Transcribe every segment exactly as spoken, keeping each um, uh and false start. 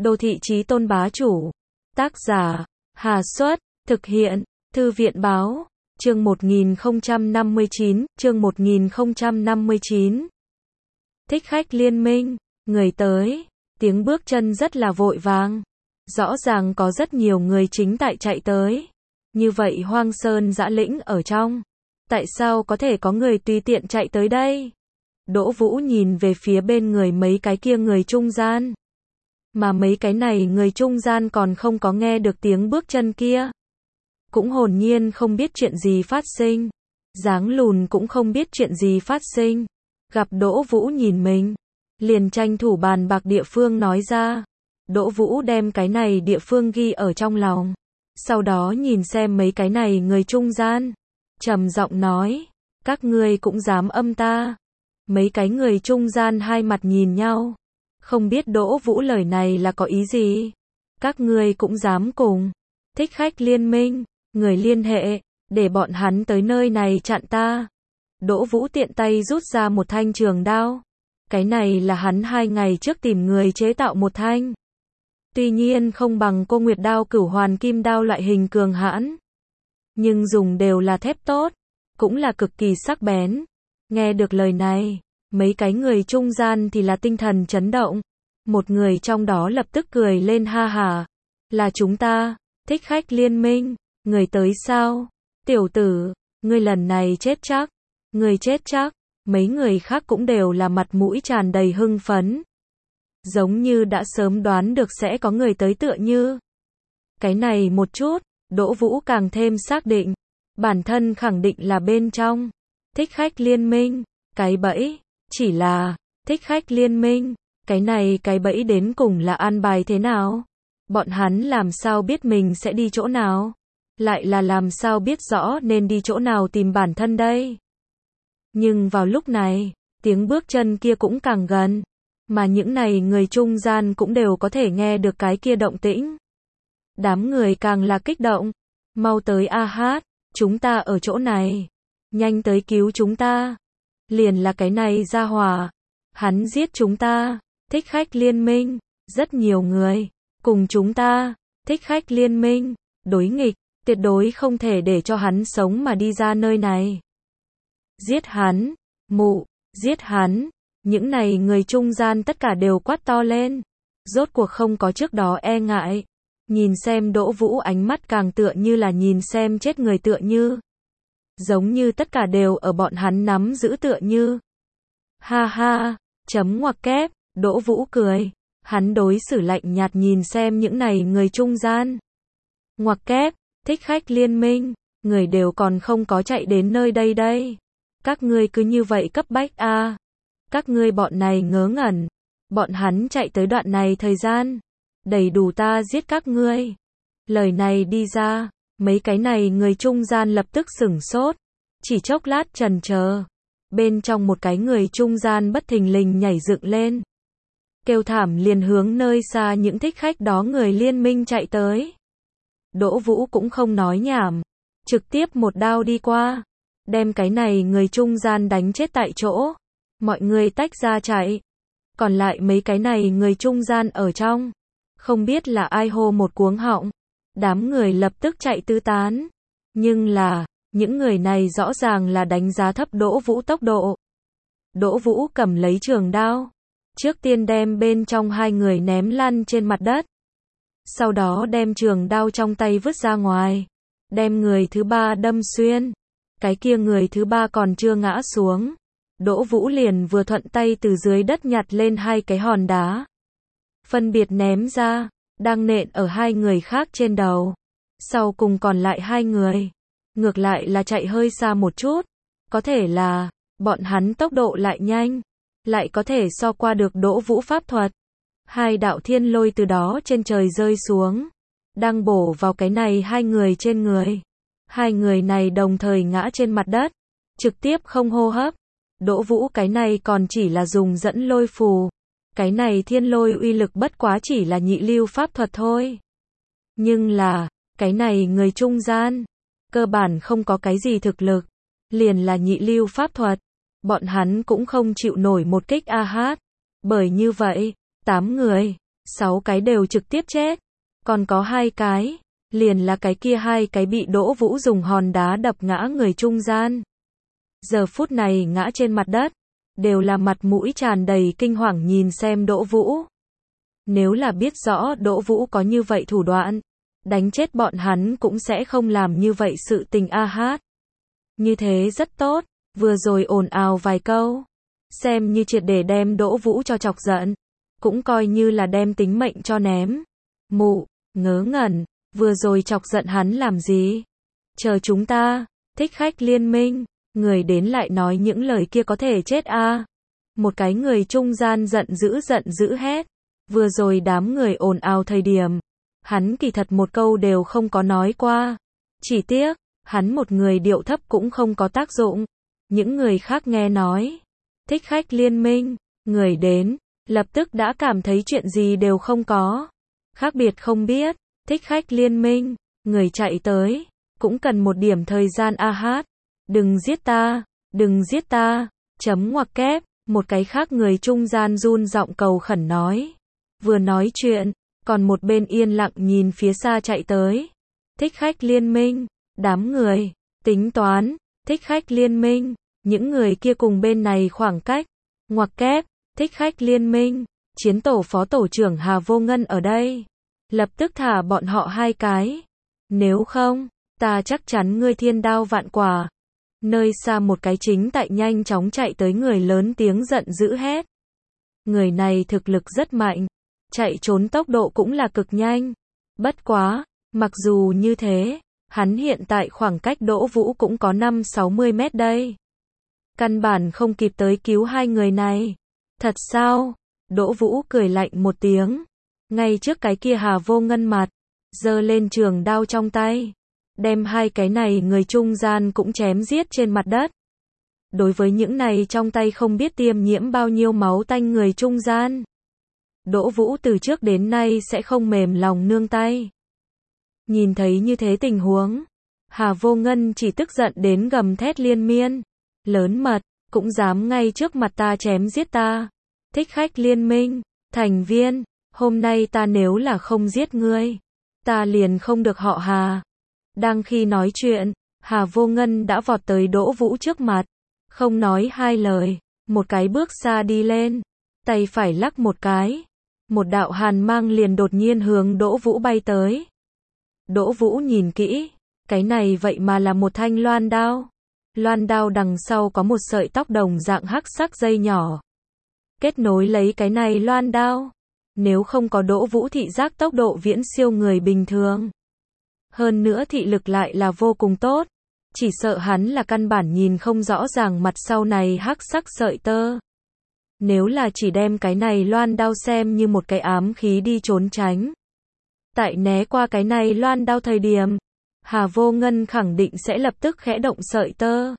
Đô thị chí tôn bá chủ. Tác giả, Hà Xuất, thực hiện, Thư viện báo, chương một nghìn không trăm năm mươi chín, chương một nghìn không trăm năm mươi chín. Thích khách liên minh, người tới, tiếng bước chân rất là vội vàng. Rõ ràng có rất nhiều người chính tại chạy tới. Như vậy hoang sơn dã lĩnh ở trong. Tại sao có thể có người tùy tiện chạy tới đây? Đỗ Vũ nhìn về phía bên người mấy cái kia người trung gian. Mà mấy cái này người trung gian còn không có nghe được tiếng bước chân kia. Cũng hồn nhiên không biết chuyện gì phát sinh. Dáng lùn cũng không biết chuyện gì phát sinh. Gặp Đỗ Vũ nhìn mình. Liền tranh thủ bàn bạc địa phương nói ra. Đỗ Vũ đem cái này địa phương ghi ở trong lòng. Sau đó nhìn xem mấy cái này người trung gian. Trầm giọng nói. Các ngươi cũng dám âm ta. Mấy cái người trung gian hai mặt nhìn nhau. Không biết Đỗ Vũ lời này là có ý gì. Các ngươi cũng dám cùng. Thích khách liên minh. Người liên hệ. Để bọn hắn tới nơi này chặn ta. Đỗ Vũ tiện tay rút ra một thanh trường đao. Cái này là hắn hai ngày trước tìm người chế tạo một thanh. Tuy nhiên không bằng cô Nguyệt đao cửu hoàn kim đao loại hình cường hãn. Nhưng dùng đều là thép tốt. Cũng là cực kỳ sắc bén. Nghe được lời này, mấy cái người trung gian thì là tinh thần chấn động. Một người trong đó lập tức cười lên ha hả. Là chúng ta, thích khách liên minh. Người tới sao? Tiểu tử, ngươi lần này chết chắc. Ngươi chết chắc. Mấy người khác cũng đều là mặt mũi tràn đầy hưng phấn. Giống như đã sớm đoán được sẽ có người tới tựa như. Cái này một chút, Đỗ Vũ càng thêm xác định. Bản thân khẳng định là bên trong. Thích khách liên minh. Cái bẫy. Chỉ là, thích khách liên minh. Cái này cái bẫy đến cùng là an bài thế nào? Bọn hắn làm sao biết mình sẽ đi chỗ nào? Lại là làm sao biết rõ nên đi chỗ nào tìm bản thân đây? Nhưng vào lúc này, tiếng bước chân kia cũng càng gần. Mà những này người trung gian cũng đều có thể nghe được cái kia động tĩnh. Đám người càng là kích động. Mau tới a hát, chúng ta ở chỗ này. Nhanh tới cứu chúng ta. Liền là cái này ra hỏa. Hắn giết chúng ta. Thích khách liên minh. Rất nhiều người. Cùng chúng ta. Thích khách liên minh. Đối nghịch. Tuyệt đối không thể để cho hắn sống mà đi ra nơi này. Giết hắn. Mụ. Giết hắn. Những này người trung gian tất cả đều quát to lên. Rốt cuộc không có trước đó e ngại. Nhìn xem Đỗ Vũ ánh mắt càng tựa như là nhìn xem chết người tựa như. Giống như tất cả đều ở bọn hắn nắm giữ tựa như. Ha ha, chấm ngoặc kép, Đỗ Vũ cười. Hắn đối xử lạnh nhạt nhìn xem những này người trung gian. Ngoặc kép, thích khách liên minh, người đều còn không có chạy đến nơi đây đây. Các ngươi cứ như vậy cấp bách a. À. Các ngươi bọn này ngớ ngẩn. Bọn hắn chạy tới đoạn này thời gian. Đầy đủ ta giết các ngươi. Lời này đi ra. Mấy cái này người trung gian lập tức sửng sốt. Chỉ chốc lát chần chờ. Bên trong một cái người trung gian bất thình lình nhảy dựng lên. Kêu thảm liền hướng nơi xa những thích khách đó người liên minh chạy tới. Đỗ Vũ cũng không nói nhảm. Trực tiếp một đao đi qua. Đem cái này người trung gian đánh chết tại chỗ. Mọi người tách ra chạy. Còn lại mấy cái này người trung gian ở trong. Không biết là ai hô một cuống họng. Đám người lập tức chạy tứ tán. Nhưng là, những người này rõ ràng là đánh giá thấp Đỗ Vũ tốc độ. Đỗ Vũ cầm lấy trường đao. Trước tiên đem bên trong hai người ném lăn trên mặt đất. Sau đó đem trường đao trong tay vứt ra ngoài. Đem người thứ ba đâm xuyên. Cái kia người thứ ba còn chưa ngã xuống. Đỗ Vũ liền vừa thuận tay từ dưới đất nhặt lên hai cái hòn đá. Phân biệt ném ra. Đang nện ở hai người khác trên đầu. Sau cùng còn lại hai người. Ngược lại là chạy hơi xa một chút. Có thể là, bọn hắn tốc độ lại nhanh. Lại có thể so qua được Đỗ Vũ pháp thuật. Hai đạo thiên lôi từ đó trên trời rơi xuống. Đang bổ vào cái này hai người trên người. Hai người này đồng thời ngã trên mặt đất. Trực tiếp không hô hấp. Đỗ Vũ cái này còn chỉ là dùng dẫn lôi phù. Cái này thiên lôi uy lực bất quá chỉ là nhị lưu pháp thuật thôi. Nhưng là, cái này người trung gian. Cơ bản không có cái gì thực lực. Liền là nhị lưu pháp thuật. Bọn hắn cũng không chịu nổi một kích a hát. Bởi như vậy, tám người, Sáu cái đều trực tiếp chết. Còn có hai cái, liền là cái kia hai cái bị Đỗ Vũ dùng hòn đá đập ngã người trung gian. Giờ phút này ngã trên mặt đất, đều là mặt mũi tràn đầy kinh hoàng nhìn xem Đỗ Vũ. Nếu là biết rõ Đỗ Vũ có như vậy thủ đoạn, đánh chết bọn hắn cũng sẽ không làm như vậy sự tình a hát. Như thế rất tốt, vừa rồi ồn ào vài câu, xem như triệt để đem Đỗ Vũ cho chọc giận, cũng coi như là đem tính mệnh cho ném. Mụ, ngớ ngẩn, vừa rồi chọc giận hắn làm gì? Chờ chúng ta, thích khách liên minh, người đến lại nói những lời kia có thể chết a. Một cái người trung gian giận dữ giận dữ hét, vừa rồi đám người ồn ào thời điểm, hắn kỳ thật một câu đều không có nói qua. Chỉ tiếc, hắn một người điệu thấp cũng không có tác dụng. Những người khác nghe nói, thích khách liên minh, người đến, lập tức đã cảm thấy chuyện gì đều không có. Khác biệt không biết, thích khách liên minh, người chạy tới, cũng cần một điểm thời gian a hát. Đừng giết ta, đừng giết ta, chấm ngoặc kép, một cái khác người trung gian run giọng cầu khẩn nói. Vừa nói chuyện, còn một bên yên lặng nhìn phía xa chạy tới. Thích khách liên minh, đám người, tính toán, thích khách liên minh, những người kia cùng bên này khoảng cách, ngoặc kép, thích khách liên minh, chiến tổ phó tổ trưởng Hà Vô Ngân ở đây. Lập tức thả bọn họ hai cái. Nếu không, ta chắc chắn ngươi thiên đao vạn quả. Nơi xa một cái chính tại nhanh chóng chạy tới người lớn tiếng giận dữ hét. Người này thực lực rất mạnh, chạy trốn tốc độ cũng là cực nhanh. Bất quá, mặc dù như thế, hắn hiện tại khoảng cách Đỗ Vũ cũng có năm sáu mươi mét đây. Căn bản không kịp tới cứu hai người này. Thật sao? Đỗ Vũ cười lạnh một tiếng. Ngay trước cái kia Hà Vô Ngân mặt, giơ lên trường đao trong tay, đem hai cái này người trung gian cũng chém giết trên mặt đất. Đối với những này trong tay không biết tiêm nhiễm bao nhiêu máu tanh người trung gian, Đỗ Vũ từ trước đến nay sẽ không mềm lòng nương tay. Nhìn thấy như thế tình huống, Hà Vô Ngân chỉ tức giận đến gầm thét liên miên. Lớn mật, cũng dám ngay trước mặt ta chém giết ta. Thích khách liên minh, thành viên, hôm nay ta nếu là không giết ngươi, ta liền không được họ Hà. Đang khi nói chuyện, Hà Vô Ngân đã vọt tới Đỗ Vũ trước mặt, không nói hai lời, một cái bước xa đi lên, tay phải lắc một cái, một đạo hàn mang liền đột nhiên hướng Đỗ Vũ bay tới. Đỗ Vũ nhìn kỹ, cái này vậy mà là một thanh loan đao. Loan đao đằng sau có một sợi tóc đồng dạng hắc sắc dây nhỏ, kết nối lấy cái này loan đao. Nếu không có Đỗ Vũ thị giác tốc độ viễn siêu người bình thường, hơn nữa thị lực lại là vô cùng tốt, chỉ sợ hắn là căn bản nhìn không rõ ràng mặt sau này hắc sắc sợi tơ. Nếu là chỉ đem cái này loan đao xem như một cái ám khí đi trốn tránh, tại né qua cái này loan đao thời điểm, Hà Vô Ngân khẳng định sẽ lập tức khẽ động sợi tơ,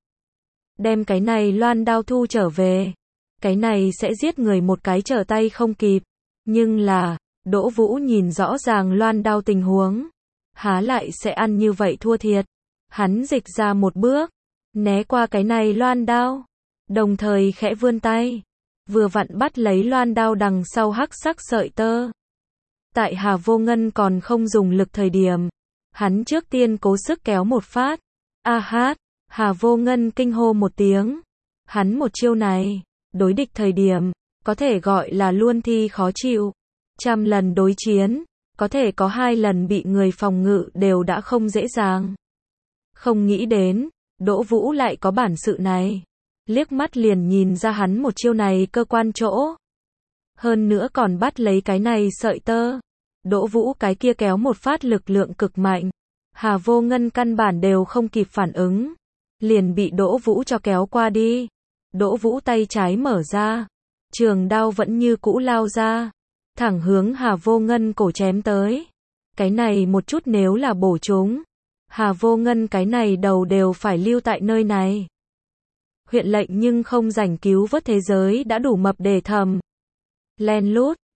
đem cái này loan đao thu trở về. Cái này sẽ giết người một cái trở tay không kịp. Nhưng là, Đỗ Vũ nhìn rõ ràng loan đao tình huống, há lại sẽ ăn như vậy thua thiệt. Hắn dịch ra một bước, né qua cái này loan đao, đồng thời khẽ vươn tay, vừa vặn bắt lấy loan đao đằng sau hắc sắc sợi tơ. Tại Hà Vô Ngân còn không dùng lực thời điểm, hắn trước tiên cố sức kéo một phát. A hát, Hà Vô Ngân kinh hô một tiếng. Hắn một chiêu này, đối địch thời điểm, có thể gọi là luôn thi khó chịu. Trăm lần đối chiến, có thể có hai lần bị người phòng ngự đều đã không dễ dàng. Không nghĩ đến, Đỗ Vũ lại có bản sự này. Liếc mắt liền nhìn ra hắn một chiêu này cơ quan chỗ. Hơn nữa còn bắt lấy cái này sợi tơ. Đỗ Vũ cái kia kéo một phát lực lượng cực mạnh. Hà Vô Ngân căn bản đều không kịp phản ứng, liền bị Đỗ Vũ cho kéo qua đi. Đỗ Vũ tay trái mở ra, trường đao vẫn như cũ lao ra, thẳng hướng Hà Vô Ngân cổ chém tới. Cái này một chút nếu là bổ trúng, Hà Vô Ngân cái này đầu đều phải lưu tại nơi này. Huyện lệnh nhưng không rảnh cứu vớt thế giới đã đủ mập để thầm. Len lút,